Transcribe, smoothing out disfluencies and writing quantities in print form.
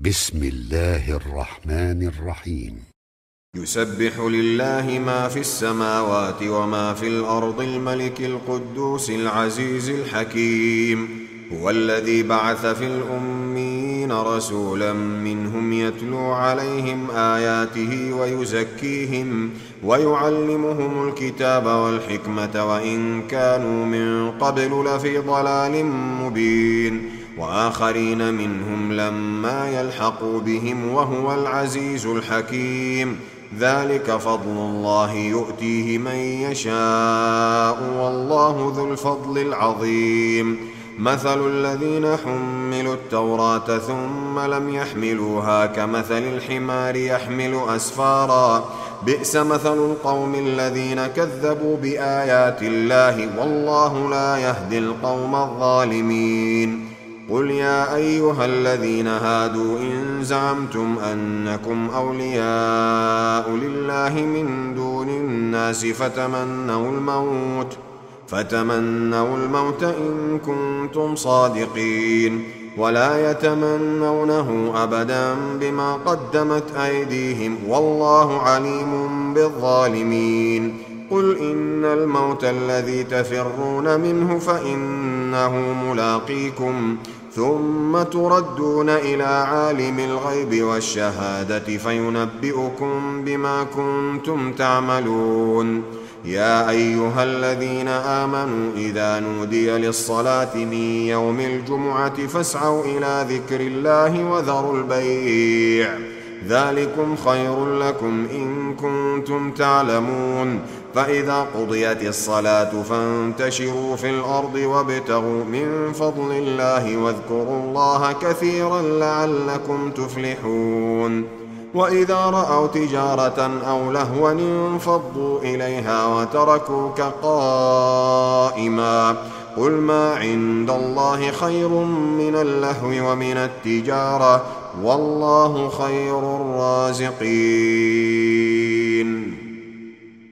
بسم الله الرحمن الرحيم. يسبح لله ما في السماوات وما في الأرض الملك القدوس العزيز الحكيم. هو الذي بعث في الأميين رسولا منهم يتلو عليهم آياته ويزكيهم ويعلمهم الكتاب والحكمة وإن كانوا من قبل لفي ضلال مبين، وآخرين منهم لما يلحقوا بهم وهو العزيز الحكيم. ذلك فضل الله يؤتيه من يشاء والله ذو الفضل العظيم. مثل الذين حملوا التوراة ثم لم يحملوها كمثل الحمار يحمل أسفارا، بئس مثل القوم الذين كذبوا بآيات الله والله لا يهدي القوم الظالمين. قل يا أيها الذين هادوا إن زعمتم أنكم أولياء لله من دون الناس فتمنوا الموت إن كنتم صادقين، ولا يتمنونه أبدا بما قدمت أيديهم والله عليم بالظالمين. قل إن الموت الذي تفرون منه فإنه ملاقيكم، ثم تردون إلى عالم الغيب والشهادة فينبئكم بما كنتم تعملون. يا أيها الذين آمنوا إذا نودي للصلاة من يوم الجمعة فاسعوا إلى ذكر الله وذروا البيع، ذلكم خير لكم إن كنتم تعلمون. فإذا قضيت الصلاة فانتشروا في الأرض وابتغوا من فضل الله واذكروا الله كثيرا لعلكم تفلحون. وإذا رأوا تجارة أو لهوا انفضوا إليها وتركوك قائما. قل ما عند الله خير من اللهو ومن التجارة والله خير الرازقين.